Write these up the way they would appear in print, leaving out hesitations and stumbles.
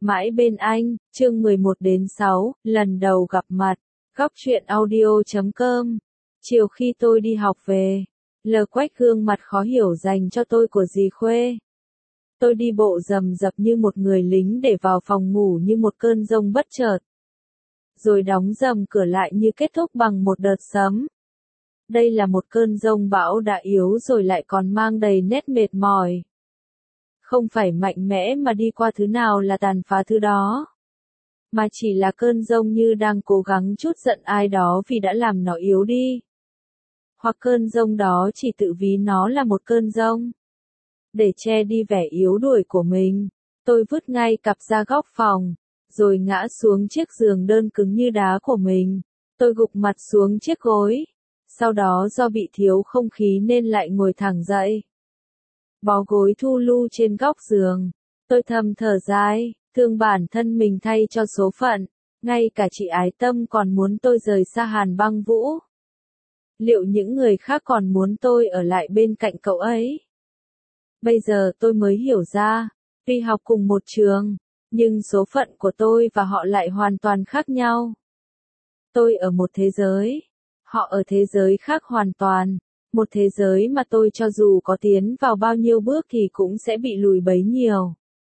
Mãi bên anh, chương 11 đến 6, lần đầu gặp mặt. Góc truyện audio.com. Chiều khi tôi đi học về, L quách gương mặt khó hiểu dành cho tôi của dì Khuê. Tôi đi bộ rầm rập như một người lính để vào phòng ngủ như một cơn giông bất chợt. Rồi đóng rầm cửa lại như kết thúc bằng một đợt sấm. Đây là một cơn giông bão đã yếu rồi lại còn mang đầy nét mệt mỏi. Không phải mạnh mẽ mà đi qua thứ nào là tàn phá thứ đó. Mà chỉ là cơn giông như đang cố gắng trút giận ai đó vì đã làm nó yếu đi. Hoặc cơn giông đó chỉ tự ví nó là một cơn giông. Để che đi vẻ yếu đuối của mình, tôi vứt ngay cặp ra góc phòng, rồi ngã xuống chiếc giường đơn cứng như đá của mình. Tôi gục mặt xuống chiếc gối. Sau đó do bị thiếu không khí nên lại ngồi thẳng dậy. Bó gối thu lu trên góc giường. Tôi thầm thở dài, thương bản thân mình thay cho số phận. Ngay cả chị Ái Tâm còn muốn tôi rời xa Hàn Băng Vũ. Liệu những người khác còn muốn tôi ở lại bên cạnh cậu ấy? Bây giờ tôi mới hiểu ra, tuy học cùng một trường, nhưng số phận của tôi và họ lại hoàn toàn khác nhau. Tôi ở một thế giới, họ ở thế giới khác hoàn toàn. Một thế giới mà tôi cho dù có tiến vào bao nhiêu bước thì cũng sẽ bị lùi bấy nhiêu.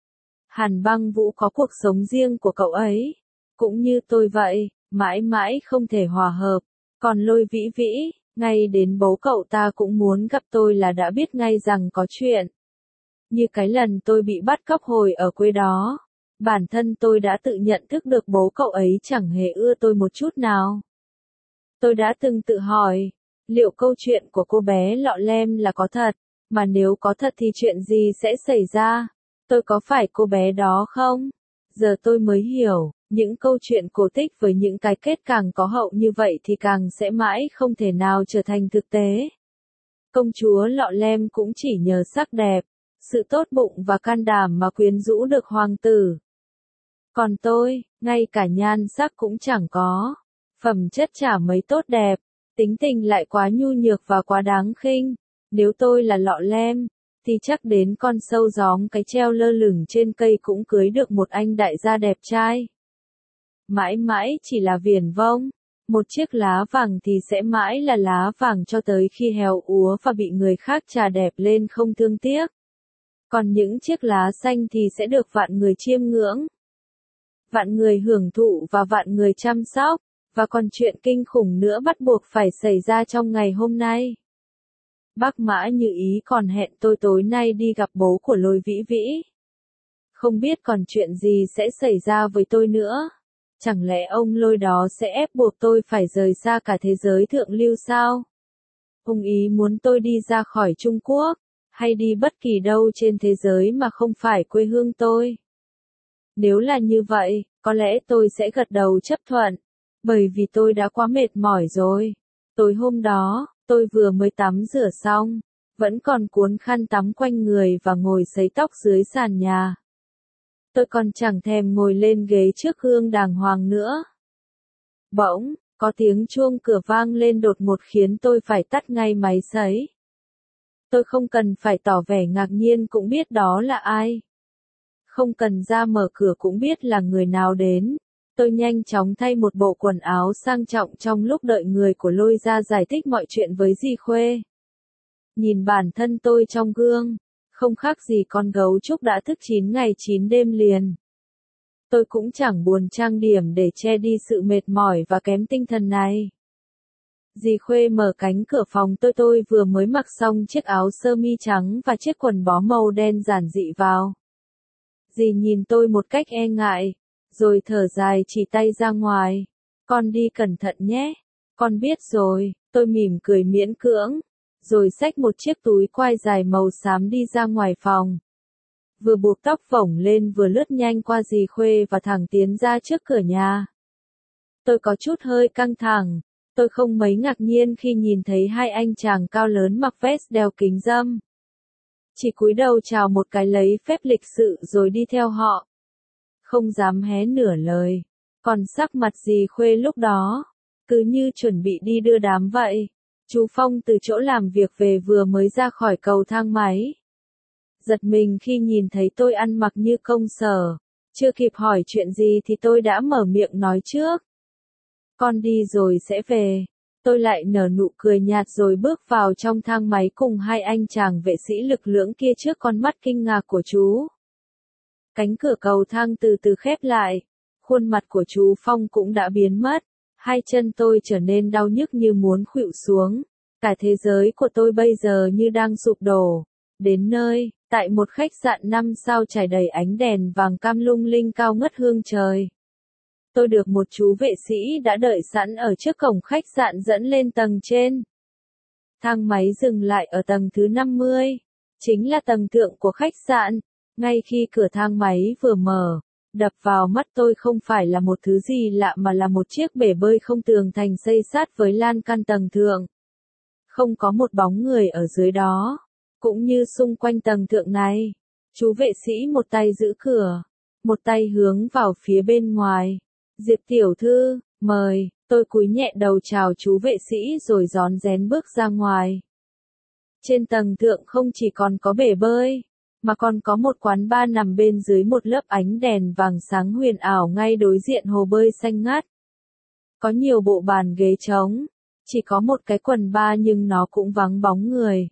Hàn Băng Vũ có cuộc sống riêng của cậu ấy. Cũng như tôi vậy, mãi mãi không thể hòa hợp. Còn Lôi Vĩ Vĩ, ngay đến bố cậu ta cũng muốn gặp tôi là đã biết ngay rằng có chuyện. Như cái lần tôi bị bắt cóc hồi ở quê đó. Bản thân tôi đã tự nhận thức được bố cậu ấy chẳng hề ưa tôi một chút nào. Tôi đã từng tự hỏi, liệu câu chuyện của cô bé Lọ Lem là có thật? Mà nếu có thật thì chuyện gì sẽ xảy ra? Tôi có phải cô bé đó không? Giờ tôi mới hiểu, những câu chuyện cổ tích với những cái kết càng có hậu như vậy thì càng sẽ mãi không thể nào trở thành thực tế. Công chúa Lọ Lem cũng chỉ nhờ sắc đẹp, sự tốt bụng và can đảm mà quyến rũ được hoàng tử. Còn tôi, ngay cả nhan sắc cũng chẳng có, phẩm chất chả mấy tốt đẹp, tính tình lại quá nhu nhược và quá đáng khinh. Nếu tôi là Lọ Lem, thì chắc đến con sâu gióm cái treo lơ lửng trên cây cũng cưới được một anh đại gia đẹp trai. Mãi mãi chỉ là viển vông, một chiếc lá vàng thì sẽ mãi là lá vàng cho tới khi héo úa và bị người khác chà đẹp lên không thương tiếc. Còn những chiếc lá xanh thì sẽ được vạn người chiêm ngưỡng, vạn người hưởng thụ và vạn người chăm sóc. Và còn chuyện kinh khủng nữa bắt buộc phải xảy ra trong ngày hôm nay. Bác Mã Như Ý còn hẹn tôi tối nay đi gặp bố của Lôi Vĩ Vĩ. Không biết còn chuyện gì sẽ xảy ra với tôi nữa. Chẳng lẽ ông Lôi đó sẽ ép buộc tôi phải rời xa cả thế giới thượng lưu sao? Ông ý muốn tôi đi ra khỏi Trung Quốc, hay đi bất kỳ đâu trên thế giới mà không phải quê hương tôi. Nếu là như vậy, có lẽ tôi sẽ gật đầu chấp thuận. Bởi vì tôi đã quá mệt mỏi rồi. Tối hôm đó, tôi vừa mới tắm rửa xong, vẫn còn cuốn khăn tắm quanh người và ngồi sấy tóc dưới sàn nhà. Tôi còn chẳng thèm ngồi lên ghế trước gương đàng hoàng nữa. Bỗng, có tiếng chuông cửa vang lên đột ngột khiến tôi phải tắt ngay máy sấy. Tôi không cần phải tỏ vẻ ngạc nhiên cũng biết đó là ai. Không cần ra mở cửa cũng biết là người nào đến. Tôi nhanh chóng thay một bộ quần áo sang trọng trong lúc đợi người của Lôi ra giải thích mọi chuyện với dì Khuê. Nhìn bản thân tôi trong gương, không khác gì con gấu trúc đã thức 9 ngày 9 đêm liền. Tôi cũng chẳng buồn trang điểm để che đi sự mệt mỏi và kém tinh thần này. Dì Khuê mở cánh cửa phòng tôi vừa mới mặc xong chiếc áo sơ mi trắng và chiếc quần bó màu đen giản dị vào. Dì nhìn tôi một cách e ngại, rồi thở dài chỉ tay ra ngoài. Con đi cẩn thận nhé. Con biết rồi, tôi mỉm cười miễn cưỡng, rồi xách một chiếc túi quai dài màu xám đi ra ngoài phòng. Vừa buộc tóc phổng lên vừa lướt nhanh qua dì Khuê và thẳng tiến ra trước cửa nhà. Tôi có chút hơi căng thẳng. Tôi không mấy ngạc nhiên khi nhìn thấy hai anh chàng cao lớn mặc vest đeo kính râm. Chỉ cúi đầu chào một cái lấy phép lịch sự rồi đi theo họ. Không dám hé nửa lời. Còn sắc mặt dì Khuê lúc đó, cứ như chuẩn bị đi đưa đám vậy. Chú Phong từ chỗ làm việc về vừa mới ra khỏi cầu thang máy. Giật mình khi nhìn thấy tôi ăn mặc như công sở. Chưa kịp hỏi chuyện gì thì tôi đã mở miệng nói trước. Con đi rồi sẽ về. Tôi lại nở nụ cười nhạt rồi bước vào trong thang máy cùng hai anh chàng vệ sĩ lực lưỡng kia trước con mắt kinh ngạc của chú. Cánh cửa cầu thang từ từ khép lại. Khuôn mặt của chú Phong cũng đã biến mất. Hai chân tôi trở nên đau nhức như muốn khuỵu xuống. Cả thế giới của tôi bây giờ như đang sụp đổ. Đến nơi, tại một khách sạn 5 sao trải đầy ánh đèn vàng cam lung linh cao ngất hương trời. Tôi được một chú vệ sĩ đã đợi sẵn ở trước cổng khách sạn dẫn lên tầng trên. Thang máy dừng lại ở tầng thứ 50. Chính là tầng thượng của khách sạn. Ngay khi cửa thang máy vừa mở, đập vào mắt tôi không phải là một thứ gì lạ mà là một chiếc bể bơi không tường thành xây sát với lan can tầng thượng. Không có một bóng người ở dưới đó. Cũng như xung quanh tầng thượng này. Chú vệ sĩ một tay giữ cửa, một tay hướng vào phía bên ngoài. Diệp tiểu thư, mời, tôi cúi nhẹ đầu chào chú vệ sĩ rồi rón rén bước ra ngoài. Trên tầng thượng không chỉ còn có bể bơi, mà còn có một quán bar nằm bên dưới một lớp ánh đèn vàng sáng huyền ảo ngay đối diện hồ bơi xanh ngắt. Có nhiều bộ bàn ghế trống, chỉ có một cái quần bar nhưng nó cũng vắng bóng người.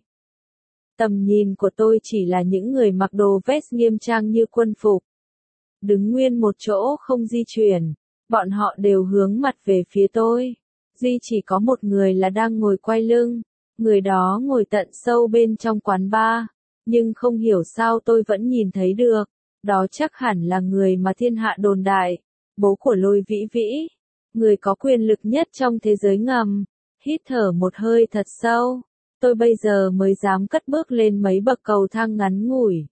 Tầm nhìn của tôi chỉ là những người mặc đồ vest nghiêm trang như quân phục. Đứng nguyên một chỗ không di chuyển, bọn họ đều hướng mặt về phía tôi. Duy chỉ có một người là đang ngồi quay lưng, người đó ngồi tận sâu bên trong quán bar, nhưng không hiểu sao tôi vẫn nhìn thấy được. Đó chắc hẳn là người mà thiên hạ đồn đại, bố của Lôi Vĩ Vĩ, người có quyền lực nhất trong thế giới ngầm. Hít thở một hơi thật sâu. Tôi bây giờ mới dám cất bước lên mấy bậc cầu thang ngắn ngủi.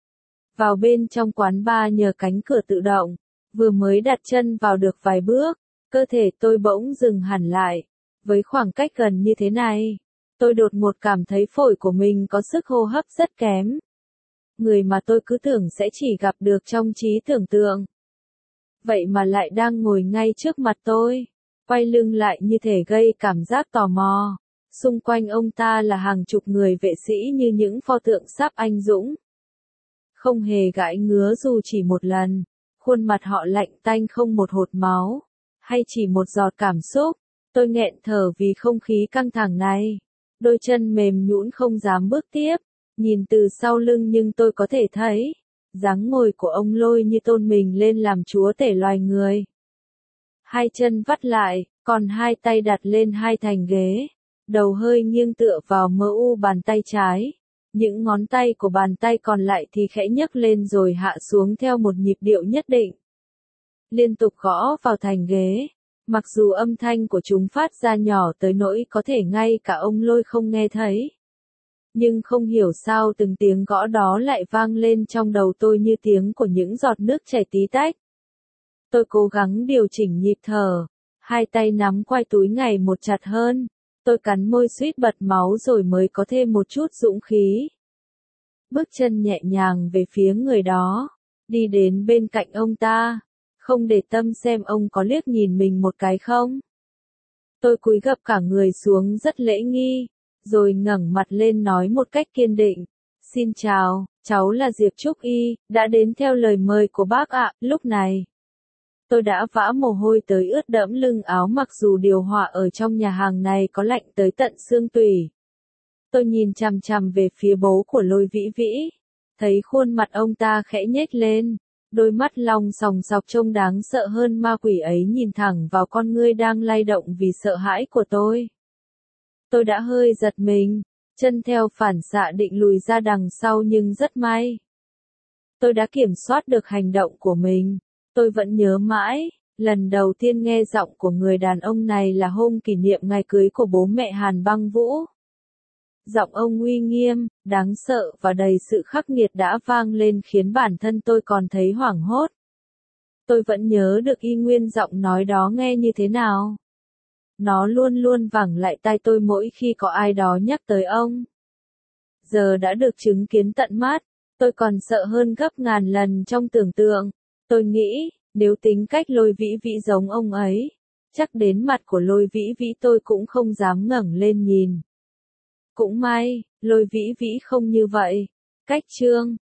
Vào bên trong quán bar nhờ cánh cửa tự động, vừa mới đặt chân vào được vài bước, cơ thể tôi bỗng dừng hẳn lại. Với khoảng cách gần như thế này, tôi đột ngột cảm thấy phổi của mình có sức hô hấp rất kém. Người mà tôi cứ tưởng sẽ chỉ gặp được trong trí tưởng tượng. Vậy mà lại đang ngồi ngay trước mặt tôi, quay lưng lại như thể gây cảm giác tò mò. Xung quanh ông ta là hàng chục người vệ sĩ như những pho tượng sắp anh dũng. Không hề gãi ngứa dù chỉ một lần, khuôn mặt họ lạnh tanh không một hột máu, hay chỉ một giọt cảm xúc. Tôi nghẹn thở vì không khí căng thẳng này. Đôi chân mềm nhũn không dám bước tiếp, nhìn từ sau lưng nhưng tôi có thể thấy, dáng ngồi của ông Lôi như tôn mình lên làm chúa tể loài người. Hai chân vắt lại, còn hai tay đặt lên hai thành ghế. Đầu hơi nghiêng tựa vào mu bàn tay trái. Những ngón tay của bàn tay còn lại thì khẽ nhấc lên rồi hạ xuống theo một nhịp điệu nhất định. Liên tục gõ vào thành ghế. Mặc dù âm thanh của chúng phát ra nhỏ tới nỗi có thể ngay cả ông Lôi không nghe thấy. Nhưng không hiểu sao từng tiếng gõ đó lại vang lên trong đầu tôi như tiếng của những giọt nước chảy tí tách. Tôi cố gắng điều chỉnh nhịp thở. Hai tay nắm quai túi ngày một chặt hơn. Tôi cắn môi suýt bật máu rồi mới có thêm một chút dũng khí. Bước chân nhẹ nhàng về phía người đó, đi đến bên cạnh ông ta, không để tâm xem ông có liếc nhìn mình một cái không. Tôi cúi gập cả người xuống rất lễ nghi, rồi ngẩng mặt lên nói một cách kiên định. Xin chào, cháu là Diệp Trúc Y, đã đến theo lời mời của bác ạ. Lúc này, tôi đã vã mồ hôi tới ướt đẫm lưng áo mặc dù điều hòa ở trong nhà hàng này có lạnh tới tận xương tủy. Tôi nhìn chằm chằm về phía bố của Lôi Vĩ Vĩ, thấy khuôn mặt ông ta khẽ nhếch lên, đôi mắt long sòng sọc trông đáng sợ hơn ma quỷ ấy nhìn thẳng vào con ngươi đang lay động vì sợ hãi của tôi. Tôi đã hơi giật mình, chân theo phản xạ định lùi ra đằng sau nhưng rất may. Tôi đã kiểm soát được hành động của mình. Tôi vẫn nhớ mãi, lần đầu tiên nghe giọng của người đàn ông này là hôm kỷ niệm ngày cưới của bố mẹ Hàn Băng Vũ. Giọng ông uy nghiêm, đáng sợ và đầy sự khắc nghiệt đã vang lên khiến bản thân tôi còn thấy hoảng hốt. Tôi vẫn nhớ được y nguyên giọng nói đó nghe như thế nào. Nó luôn luôn vẳng lại tai tôi mỗi khi có ai đó nhắc tới ông. Giờ đã được chứng kiến tận mắt, tôi còn sợ hơn gấp ngàn lần trong tưởng tượng. Tôi nghĩ, nếu tính cách Lôi Vĩ Vĩ giống ông ấy, chắc đến mặt của Lôi Vĩ Vĩ tôi cũng không dám ngẩng lên nhìn. Cũng may, Lôi Vĩ Vĩ không như vậy. Cách chương